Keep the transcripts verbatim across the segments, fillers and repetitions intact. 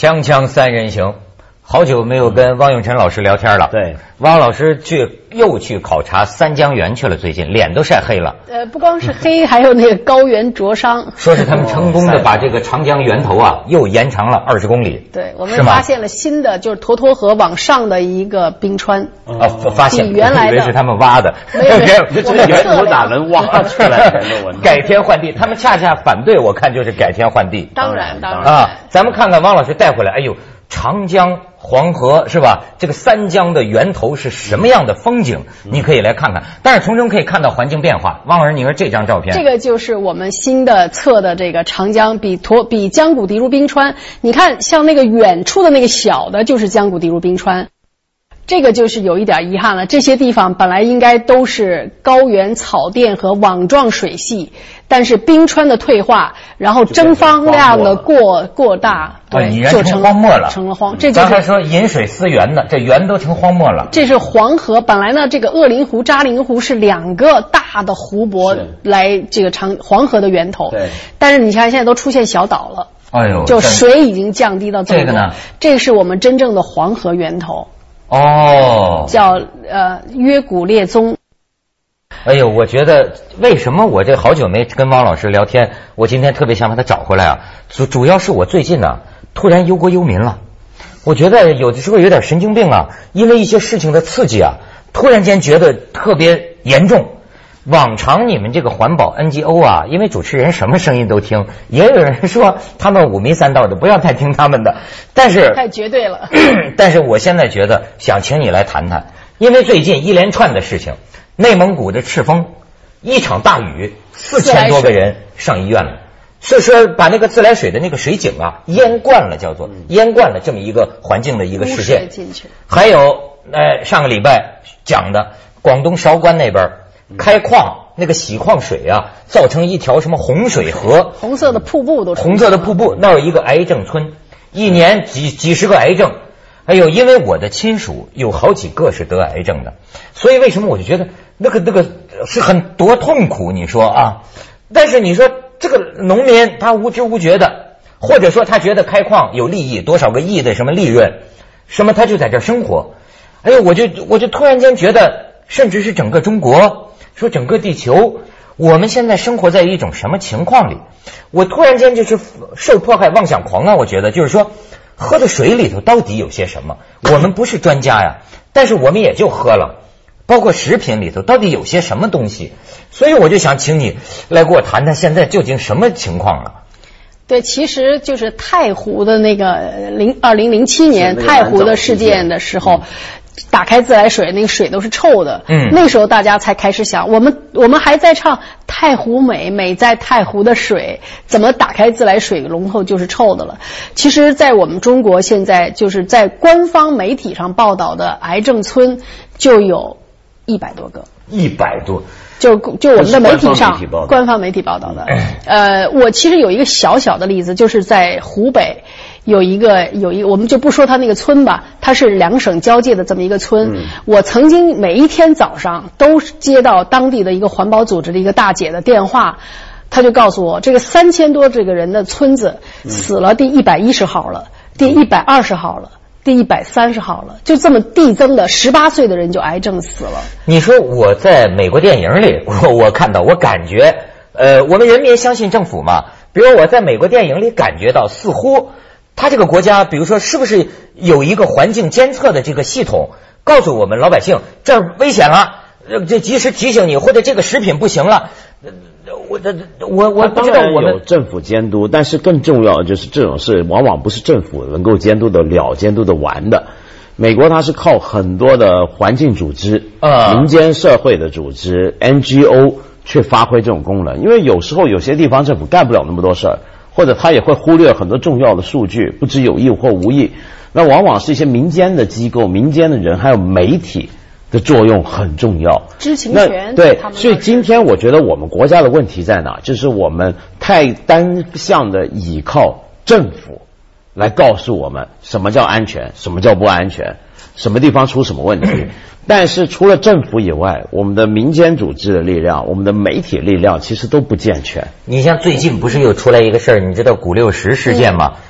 锵锵三人行，好久没有跟汪永晨老师聊天了。 对， 汪老师去又去考察三江源去了，最近脸都晒黑了。 呃，不光是黑，还有那个高原灼伤。 说是他们成功的把这个长江源头啊又延长了二十公里。 对，我们发现了新的，就是沱沱河往上的一个冰川。 啊，发现比原来的以为是他们挖的。 没有，没有， 这个源头哪能挖出来的？ 改天换地，他们恰恰反对，我看就是改天换地。 当然，当然啊，咱们看看汪老师带回来，哎呦。长江、黄河是吧？这个三江的源头是什么样的风景？你可以来看看。但是从中可以看到环境变化。汪老师，你说这张照片， 这个就是我们新的测的这个长江比沱比江谷地如冰川。你看，像那个远处的那个小的，就是江谷地如冰川。这个就是有一点遗憾了，这些地方本来应该都是高原草甸和网状水系，但是冰川的退化，然后蒸发量的过过大，对， 就成荒漠了， 成了荒。这就是刚才说饮水思源的，这源都成荒漠了。 这是黄河，本来呢，这个鄂陵湖、扎陵湖是两个大的湖泊来这个长黄河的源头， 对。 但是你看现在都出现小岛了， 哎呦， 就水已经降低到这么多。 这个呢， 这是我们真正的黄河源头。 哦， 叫呃约古列宗。 哎呦，我觉得为什么我这好久没跟汪老师聊天，我今天特别想把他找回来啊。主主要是我最近呢、啊，突然忧国忧民了。我觉得有的时候有点神经病啊，因为一些事情的刺激啊，突然间觉得特别严重。往常你们这个环保 N G O 啊，因为主持人什么声音都听，也有人说他们五迷三道的，不要太听他们的。但是太绝对了。 但是我现在觉得想请你来谈谈，因为最近一连串的事情，内蒙古的赤峰一场大雨，四千多个人上医院了，所以说把那个自来水的那个水井啊淹灌了，叫做淹灌了这么一个环境的一个事件。还有呃上个礼拜讲的广东韶关那边。开矿那个洗矿水啊，造成一条什么洪水河， 红色的瀑布都红色的瀑布，那有一个癌症村，一年几几十个癌症。还有，因为我的亲属有好几个是得癌症的，所以为什么我就觉得那个那个是很多痛苦？你说啊，但是你说这个农民他无知无觉的，或者说他觉得开矿有利益，多少个亿的什么利润，什么他就在这生活。哎呦，我就我就突然间觉得，甚至是整个中国。说整个地球，我们现在生活在一种什么情况里？我突然间就是受迫害妄想狂啊！我觉得就是说，喝的水里头到底有些什么？我们不是专家呀，但是我们也就喝了。包括食品里头到底有些什么东西？所以我就想请你来给我谈谈现在究竟什么情况了。 对，其实就是太湖的那个零二零零七年太湖的事件的时候。打开自来水，那个水都是臭的。嗯，那时候大家才开始想，我们我们还在唱太湖美，美在太湖的水，怎么打开自来水龙头就是臭的了？其实，在我们中国现在就是在官方媒体上报道的癌症村就有一百多个， 一百多， 就就我们的媒体上官方媒体报道的。呃，我其实有一个小小的例子，就是在湖北。有一个有一个，我们就不说它那个村吧，它是两省交界的这么一个村。嗯、我曾经每一天早上都接到当地的一个环保组织的一个大姐的电话，她就告诉我，这个三千多这个人的村子死了第一百一十号了，第一百二十号了，第一百三十号了，就这么递增的，十八岁的人就癌症死了。 你说我在美国电影里，我我看到，我感觉，呃，我们人民相信政府嘛，比如我在美国电影里感觉到，似乎。他这个国家，比如说，是不是有一个环境监测的这个系统，告诉我们老百姓这儿危险了，这及时提醒你，或者这个食品不行了。我这我我不知道我们有政府监督，但是更重要的就是这种事往往不是政府能够监督得了、监督得完的。美国它是靠很多的环境组织、呃、民间社会的组织 N G O 去发挥这种功能，因为有时候有些地方政府干不了那么多事儿。或者他也会忽略很多重要的数据，不知有意或无意。那往往是一些民间的机构、民间的人，还有媒体的作用很重要。 知情权。 对，所以今天我觉得我们国家的问题在哪？就是我们太单向的倚靠政府来告诉我们什么叫安全，什么叫不安全，什么地方出什么问题。但是除了政府以外，我们的民间组织的力量，我们的媒体力量其实都不健全。 你像最近不是又出来一个事儿，你知道五六十事件吗？嗯、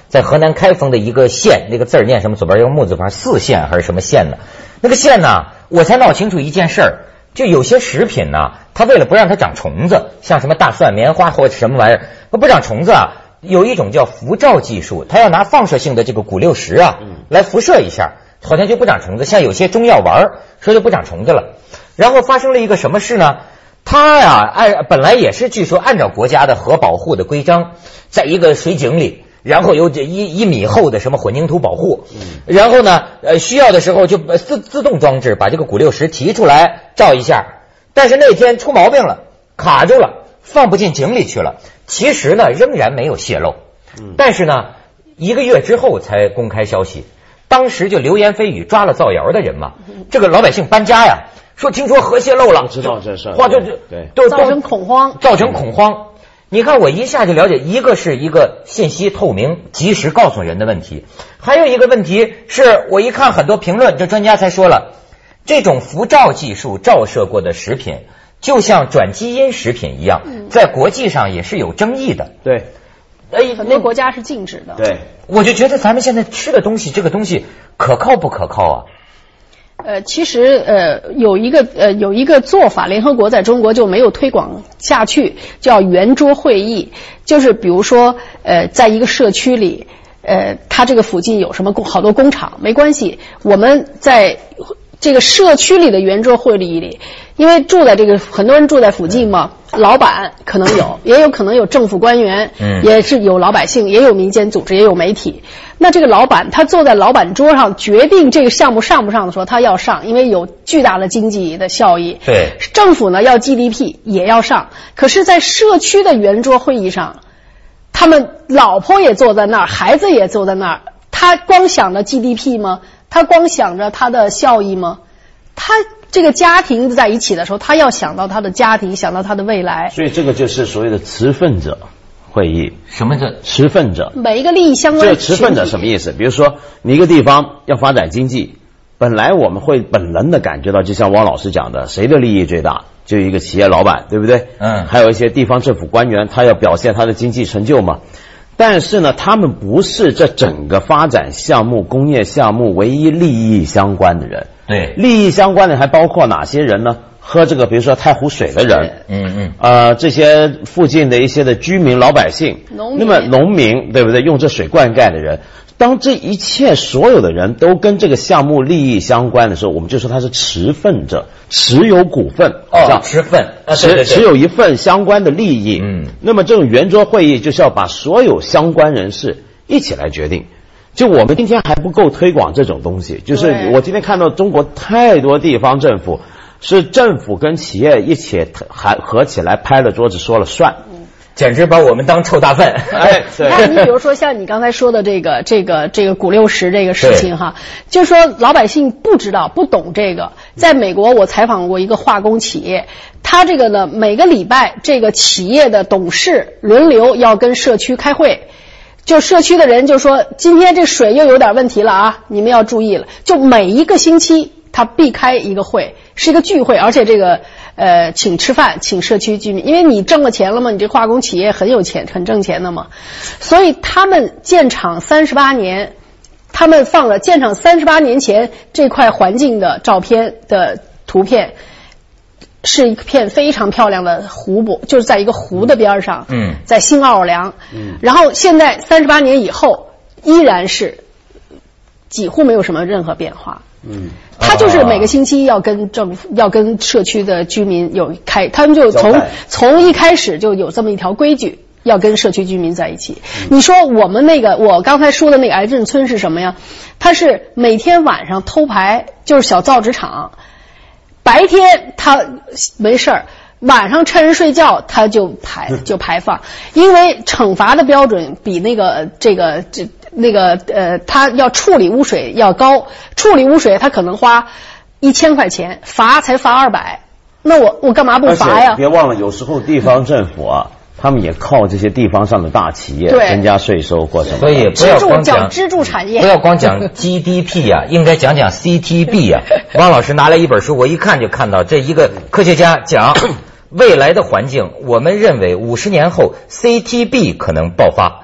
在河南开封的一个县，那个字儿念什么？左边一个木字旁，四县还是什么县呢？那个县呢，我才闹清楚一件事儿，就有些食品呢，它为了不让它长虫子，像什么大蒜、棉花或者什么玩意儿，不长虫子啊，有一种叫辐照技术，它要拿放射性的这个钴六十啊来辐射一下，好像就不长虫子。像有些中药丸说就不长虫子了。然后发生了一个什么事呢？它呀，按本来也是据说按照国家的核保护的规章，在一个水井里，然后有一一米厚的什么混凝土保护，然后呢，呃，需要的时候就自自动装置把这个钴六十提出来照一下。但是那天出毛病了，卡住了，放不进井里去了。其实呢，仍然没有泄露，但是呢，一个月之后才公开消息。当时就流言蜚语，抓了造谣的人嘛，这个老百姓搬家呀。说听说核泄漏了， 知道这事， 话就对， 都造成恐慌， 造成恐慌。你看，我一下就了解，一个是一个信息透明、及时告诉人的问题，还有一个问题是我一看很多评论，这专家才说了，这种辐照技术照射过的食品，就像转基因食品一样，在国际上也是有争议的。 对， 哎，很多国家是禁止的。 对， 我就觉得咱们现在吃的东西，这个东西可靠不可靠啊？ 呃，其实呃有一个呃有一个做法，联合国在中国就没有推广下去，叫圆桌会议。就是比如说呃，在一个社区里，呃，它这个附近有什么工好多工厂，没关系，我们在这个社区里的圆桌会议里，因为住在这个很多人住在附近嘛，老板可能有，也有可能有政府官员，嗯，也是有老百姓，也有民间组织，也有媒体。那这个老板他坐在老板桌上决定这个项目上不上的时候，他要上，因为有巨大的经济的效益。 对， 政府呢要 G D P 也要上，可是在社区的圆桌会议上，他们老婆也坐在那儿，孩子也坐在那儿，他光想着 G D P 吗？他光想着他的效益吗？他这个家庭在一起的时候，他要想到他的家庭，想到他的未来。 所以这个就是所谓的持份者会议。 什么叫持份者？ 每一个利益相关的。 这持份者什么意思？比如说你一个地方要发展经济，本来我们会本能的感觉到，就像汪老师讲的，谁的利益最大？就一个企业老板，对不对？嗯。还有一些地方政府官员，他要表现他的经济成就嘛。但是呢，他们不是这整个发展项目、工业项目唯一利益相关的人。 对， 利益相关的还包括哪些人呢？喝这个比如说太湖水的人， 嗯嗯， 呃，这些附近的一些的居民老百姓， 农民， 那么农民对不对？用这水灌溉的人，当这一切所有的人都跟这个项目利益相关的时候，我们就说他是持份者，持有股份， 哦，持份， 啊、持对对对持有一份相关的利益。 嗯， 那么这种圆桌会议就是要把所有相关人士一起来决定。就我们今天还不够推广这种东西，就是我今天看到中国太多地方政府是政府跟企业一起还合起来拍了桌子说了算， 简直把我们当臭大粪。 哎，对。 那你比如说像你刚才说的这个这个这个钴六十这个事情哈，就是说老百姓不知道不懂这个。在美国我采访过一个化工企业，他这个呢每个礼拜这个企业的董事轮流要跟社区开会。就社区的人就说今天这水又有点问题了啊，你们要注意了。就每一个星期他必开一个会，是一个聚会，而且这个呃请吃饭，请社区居民，因为你挣了钱了嘛，你这化工企业很有钱，很挣钱的嘛，所以他们建厂三十八年，他们放了建厂三十八年前这块环境的照片的图片。是一片非常漂亮的湖泊，就是在一个湖的边上，嗯，在新奥尔良，嗯，然后现在三十八年以后依然是几乎没有什么任何变化，嗯，他就是每个星期要跟政府、要跟社区的居民有开，他们就从从一开始就有这么一条规矩，要跟社区居民在一起。嗯、你说我们那个我刚才说的那个癌症村是什么呀？它是每天晚上偷排，就是小造纸厂。白天他没事儿，晚上趁人睡觉他就排就排放，因为惩罚的标准比那个这个这那个呃，他要处理污水要高，处理污水他可能花一千块钱，罚才罚二百，那我我干嘛不罚呀？ 别忘了，有时候地方政府啊。他们也靠这些地方上的大企业增加税收或什么， 所以不要光讲支柱产业， 不要光讲 G D P 啊，应该讲讲 C T B 啊。汪老师拿来一本书，我一看就看到这一个科学家讲未来的环境，我们认为五十年后 C T B 可能爆发。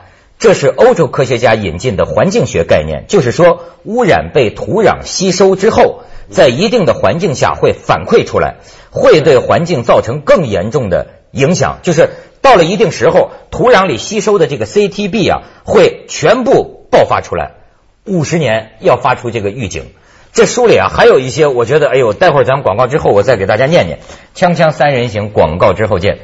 这是欧洲科学家引进的环境学概念，就是说污染被土壤吸收之后，在一定的环境下会反馈出来，会对环境造成更严重的影响，就是到了一定时候，土壤里吸收的这个 C T B 啊，会全部爆发出来，五十年要发出这个预警。这书里啊还有一些，我觉得哎呦，待会儿咱们广告之后我再给大家念念。锵锵三人行，广告之后见。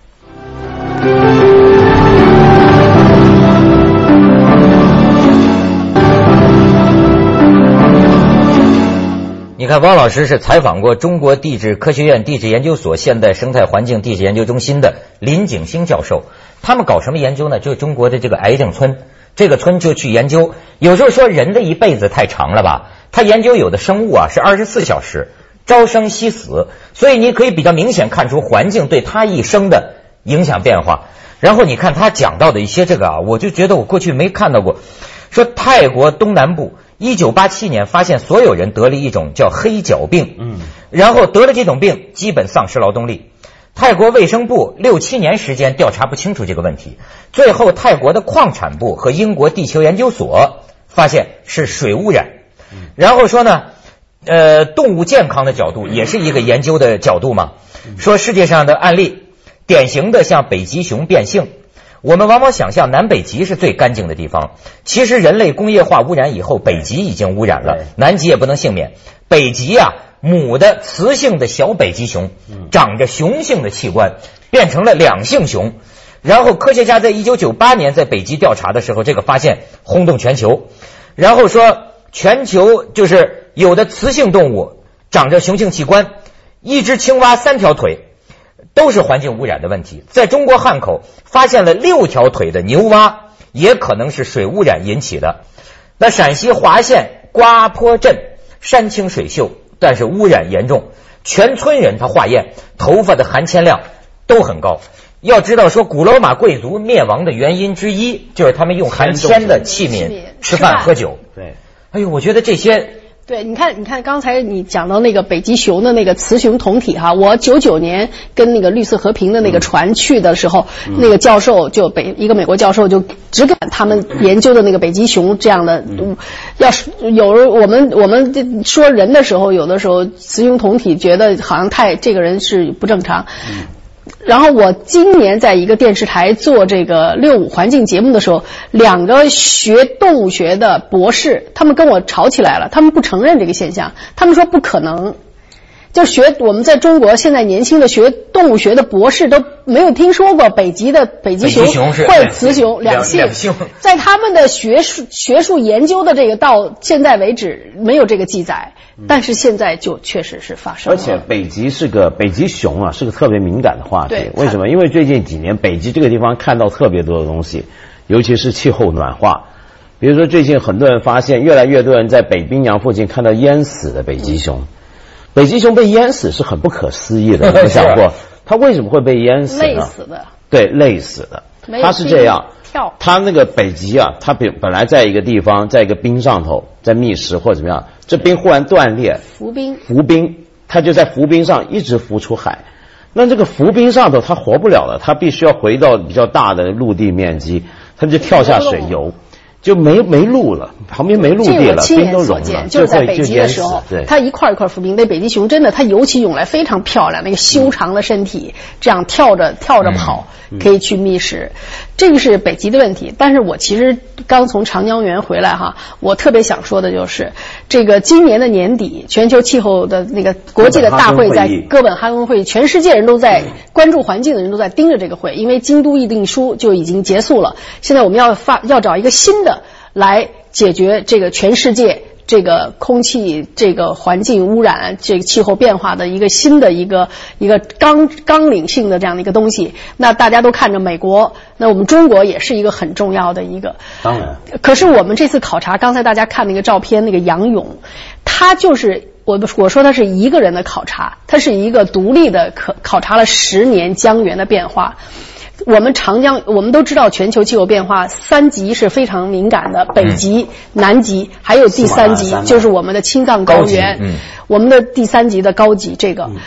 你看，汪老师是采访过中国地质科学院地质研究所现代生态环境地质研究中心的林景星教授，他们搞什么研究呢？就是中国的这个癌症村，这个村就去研究，有时候说人的一辈子太长了吧，他研究有的生物啊是二十四小时朝生夕死，所以你可以比较明显看出环境对他一生的影响变化。然后你看他讲到的一些这个啊，我就觉得我过去没看到过，说泰国东南部一九八七年发现所有人得了一种叫黑脚病，嗯，然后得了这种病基本丧失劳动力。泰国卫生部六七年时间调查不清楚这个问题，最后泰国的矿产部和英国地球研究所发现是水污染。然后说呢，呃，动物健康的角度也是一个研究的角度嘛，说世界上的案例，典型的像北极熊变性。我们往往想象南北极是最干净的地方，其实人类工业化污染以后，北极已经污染了，南极也不能幸免。北极啊，母的雌性的小北极熊长着雄性的器官，变成了两性熊。然后科学家在一九九八年在北极调查的时候，这个发现轰动全球。然后说全球就是有的雌性动物长着雄性器官，一只青蛙三条腿，都是环境污染的问题。在中国汉口发现了六条腿的牛蛙，也可能是水污染引起的。那陕西华县瓜坡镇山清水秀，但是污染严重，全村人他化验头发的含铅量都很高。要知道说古罗马贵族灭亡的原因之一就是他们用含铅的器皿吃饭喝酒。 对， 哎呦，我觉得这些对，你看，你看，刚才你讲到那个北极熊的那个雌雄同体哈，我九九年跟那个绿色和平的那个船去的时候，嗯、那个教授就北一个美国教授就只给他们研究的那个北极熊这样的，嗯、要是有我们我们说人的时候，有的时候雌雄同体觉得好像太这个人是不正常。嗯然后我今年在一个电视台做这个六五环境节目的时候，两个学动物学的博士，他们跟我吵起来了，他们不承认这个现象，他们说不可能。就学我们在中国现在年轻的学动物学的博士都没有听说过北极的北极熊会雌雄两性，在他们的学术学术研究的这个到现在为止没有这个记载，但是现在就确实是发生了。 而且北极是个北极熊啊，是个特别敏感的话题。为什么？因为最近几年北极这个地方看到特别多的东西，尤其是气候暖化。比如说最近很多人发现，越来越多人在北冰洋附近看到淹死的北极熊。北极熊被淹死是很不可思议的，有没有想过它为什么会被淹死呢？ 累死的。 对，累死的。它是这样，它那个北极啊，它本本来在一个地方，在一个冰上头，在觅食或者怎么样，这冰忽然断裂， 浮冰， 浮冰，它就在浮冰上一直浮出海。那这个浮冰上头它活不了了，它必须要回到比较大的陆地面积，它就跳下水游。就没没路了，旁边没陆地了，冰都融了， 就是在北极的时候，它一块一块浮冰。那北极熊真的，它尤其用来非常漂亮，那个修长的身体，这样跳着跳着跑，嗯、可以去觅食。这个是北极的问题。但是我其实刚从长江源回来哈，我特别想说的就是，这个今年的年底，全球气候的那个国际的大会在哥本哈根会议，全世界人都在关注环境的人都在盯着这个会，因为京都议定书就已经结束了。现在我们要发要找一个新的。来解决这个全世界这个空气、这个环境污染、这个气候变化的一个新的一个一个纲纲领性的这样的一个东西。那大家都看着美国，那我们中国也是一个很重要的一个。 当然。 可是我们这次考察，刚才大家看那个照片，那个杨勇，他就是我我说他是一个人的考察，他是一个独立的考考察了十年江源的变化。我们长江，我们都知道全球气候变化三极是非常敏感的，北极、嗯、南极，还有第三极，就是我们的青藏高原，嗯、我们的第三极的高极这个。嗯、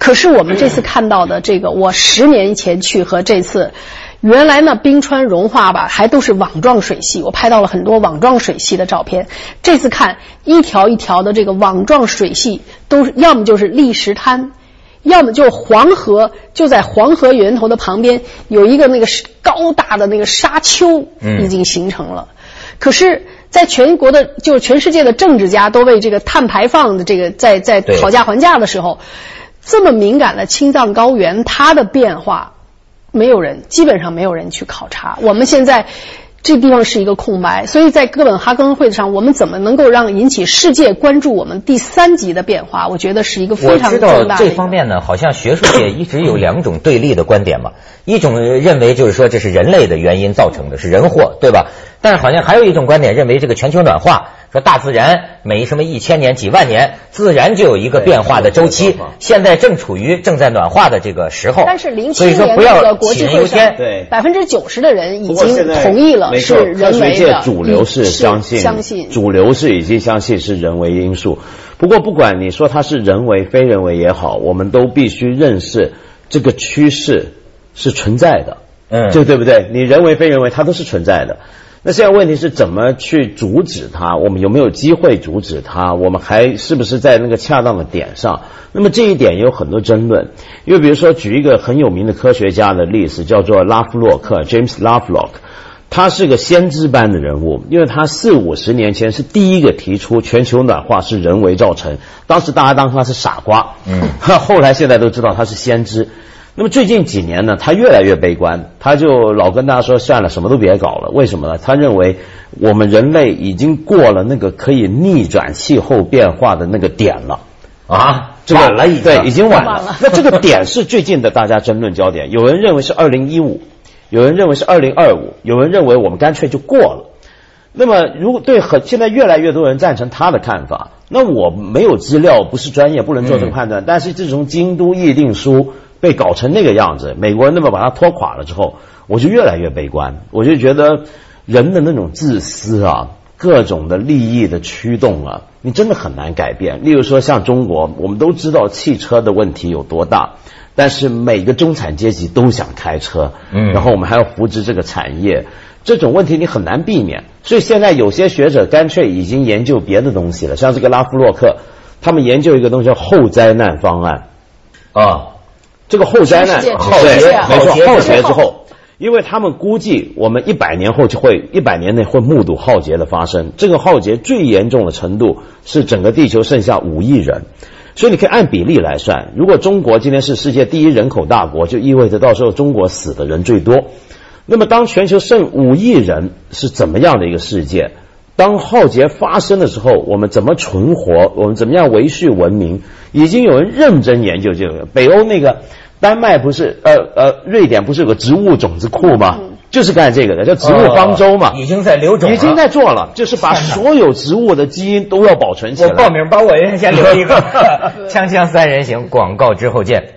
可是我们这次看到的这个，我十年前去和这次，原来呢冰川融化吧，还都是网状水系，我拍到了很多网状水系的照片。这次看一条一条的这个网状水系，都是要么就是砾石滩，要么就是黄河，就在黄河源头的旁边有一个那个高大的那个沙丘已经形成了。嗯、可是在全国的，就是全世界的政治家都为这个碳排放的这个在在讨价还价的时候，这么敏感的青藏高原，它的变化没有人，基本上没有人去考察。我们现在这地方是一个空白，所以在哥本哈根会上，我们怎么能够让引起世界关注我们第三级的变化？我觉得是一个非常重大的。 我知道这方面呢，好像学术界一直有两种对立的观点嘛。一种认为就是说这是人类的原因造成的，是人祸，对吧？但是好像还有一种观点认为这个全球暖化，说大自然每什么一千年几万年自然就有一个变化的周期，现在正处于正在暖化的这个时候。 但是零七年这个国际会上，对百分之九十的人已经同意了是人为的。 科学界主流是相信，相信主流是已经相信是人为因素。不过不管你说它是人为非人为也好，我们都必须认识这个趋势是存在的。嗯，就对不对？你人为非人为它都是存在的。那现在问题是怎么去阻止它？我们有没有机会阻止它？我们还是不是在那个恰当的点上？那么这一点也有很多争论。因为比如说举一个很有名的科学家的例子，叫做拉夫洛克 James Lovelock， 他是个先知般的人物，因为他四五十年前是第一个提出全球暖化是人为造成，当时大家当他是傻瓜，嗯，后来现在都知道他是先知。那么最近几年呢，他越来越悲观，他就老跟大家说算了，什么都别搞了。为什么呢？他认为我们人类已经过了那个可以逆转气候变化的那个点了啊，这个晚了已经，对，已经晚了。那这个点是最近的大家争论焦点，有人认为是二零一五，有人认为是二零二五，有人认为我们干脆就过了。那么如果对很现在越来越多人赞成他的看法，那我没有资料，不是专业，不能做这个判断。嗯、但是自从京都议定书被搞成那个样子，美国人那么把它拖垮了之后，我就越来越悲观。我就觉得人的那种自私啊，各种的利益的驱动啊，你真的很难改变。例如说像中国，我们都知道汽车的问题有多大，但是每个中产阶级都想开车，嗯，然后我们还要扶植这个产业，这种问题你很难避免。所以现在有些学者干脆已经研究别的东西了，像这个拉夫洛克，他们研究一个东西叫后灾难方案啊。这个后灾难，浩劫，没错，浩劫之后，因为他们估计我们一百年后就会，一百年内会目睹浩劫的发生。这个浩劫最严重的程度是整个地球剩下五亿人，所以你可以按比例来算。如果中国今天是世界第一人口大国，就意味着到时候中国死的人最多。那么当全球剩五亿人是怎么样的一个世界？当浩劫发生的时候，我们怎么存活？我们怎么样维续文明？已经有人认真研究这个。北欧那个丹麦不是呃呃瑞典不是有个植物种子库吗？嗯、就是干这个的，叫植物方舟嘛。 哦、已经在留种了， 已经在做了，就是把所有植物的基因都要保存起来。 我报名，把我人先留一个。锵锵三人行，广告之后见。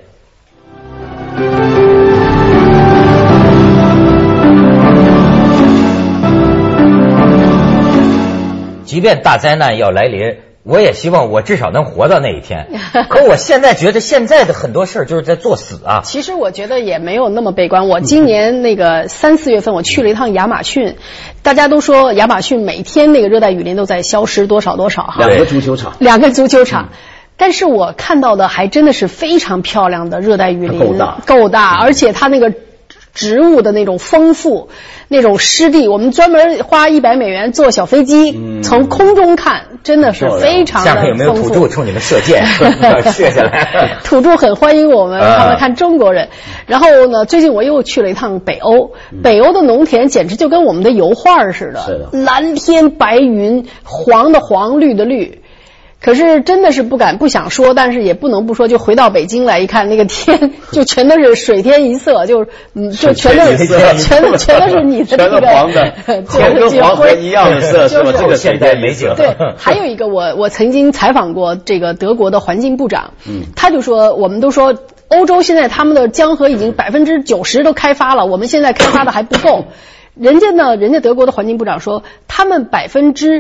即便大灾难要来临，我也希望我至少能活到那一天。可我现在觉得现在的很多事儿就是在作死啊。 其实我觉得也没有那么悲观。我今年那个三四月份我去了一趟亚马逊，大家都说亚马逊每天那个热带雨林都在消失多少多少哈。 两个足球场， 两个足球场。嗯，但是我看到的还真的是非常漂亮的热带雨林， 够大， 够大，而且它那个植物的那种丰富，那种湿地，我们专门花一百美元坐小飞机，嗯、从空中看，真的是非常的丰富。 下面有没有土著冲你们射箭射下来？ 土著很欢迎我们，他们看中国人。然后呢，最近我又去了一趟北欧，北欧的农田简直就跟我们的油画似的， 是的， 蓝天白云，黄的黄，绿的绿。可是真的是不敢不想说，但是也不能不说，就回到北京来一看，那个天就全都是水天一色，就嗯，就全都是全都全都是你的这个黄的，全跟黄河一样的色，是吧？这个现代美景。 对，还有一个我我曾经采访过这个德国的环境部长，嗯，他就说，我们都说欧洲现在他们的江河已经百分之九十都开发了，我们现在开发的还不够。人家呢，人家德国的环境部长说，他们百分之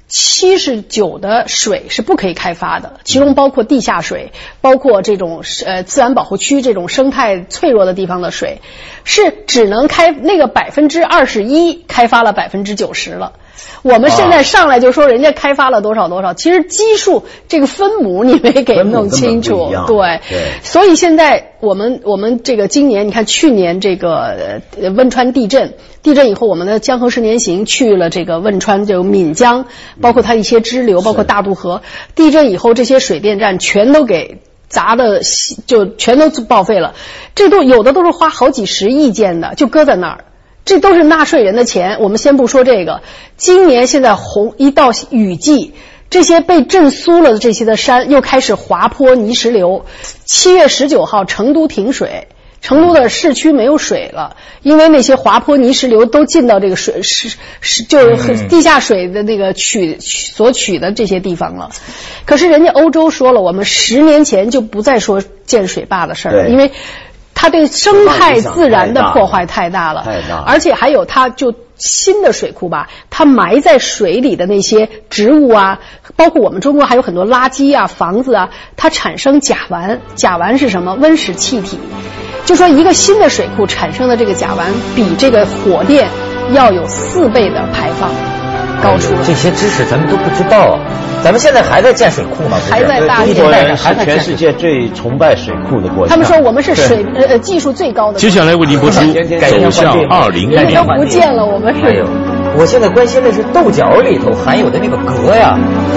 七十九的水是不可以开发的，其中包括地下水，包括这种呃自然保护区这种生态脆弱的地方的水，是只能开那个百分之二十一开发了百分之九十了。我们现在上来就说人家开发了多少多少，其实基数这个分母你没给弄清楚，对，对，所以现在我们我们这个今年你看去年这个呃汶川地震，地震以后我们的江河十年行去了这个汶川就岷江，包括它一些支流，包括大渡河，地震以后这些水电站全都给砸的就全都报废了，这都有的都是花好几十亿建的，就搁在那儿。这都是纳税人的钱，我们先不说这个。今年现在洪一到雨季，这些被震酥了的这些的山又开始滑坡泥石流。七月十九号，成都停水，成都的市区没有水了，因为那些滑坡泥石流都进到这个水是是就是地下水的那个取所取的这些地方了。可是人家欧洲说了，我们十年前就不再说建水坝的事儿了，因为它对生态自然的破坏太大了，太大了，而且还有它就新的水库吧，它埋在水里的那些植物啊，包括我们中国还有很多垃圾啊、房子啊，它产生甲烷。甲烷是什么？温室气体。就说一个新的水库产生的这个甲烷，比这个火电要有四倍的排放。高出了， 这些知识咱们都不知道。咱们现在还在建水库吗？ 还在大中国人是全世界最崇拜水库的国家。 他们说我们是水呃技术最高的。 接下来为您播出走向二零一零。 都不见了，我们是。 哎呦，我现在关心的是豆角里头含有的那个镉呀。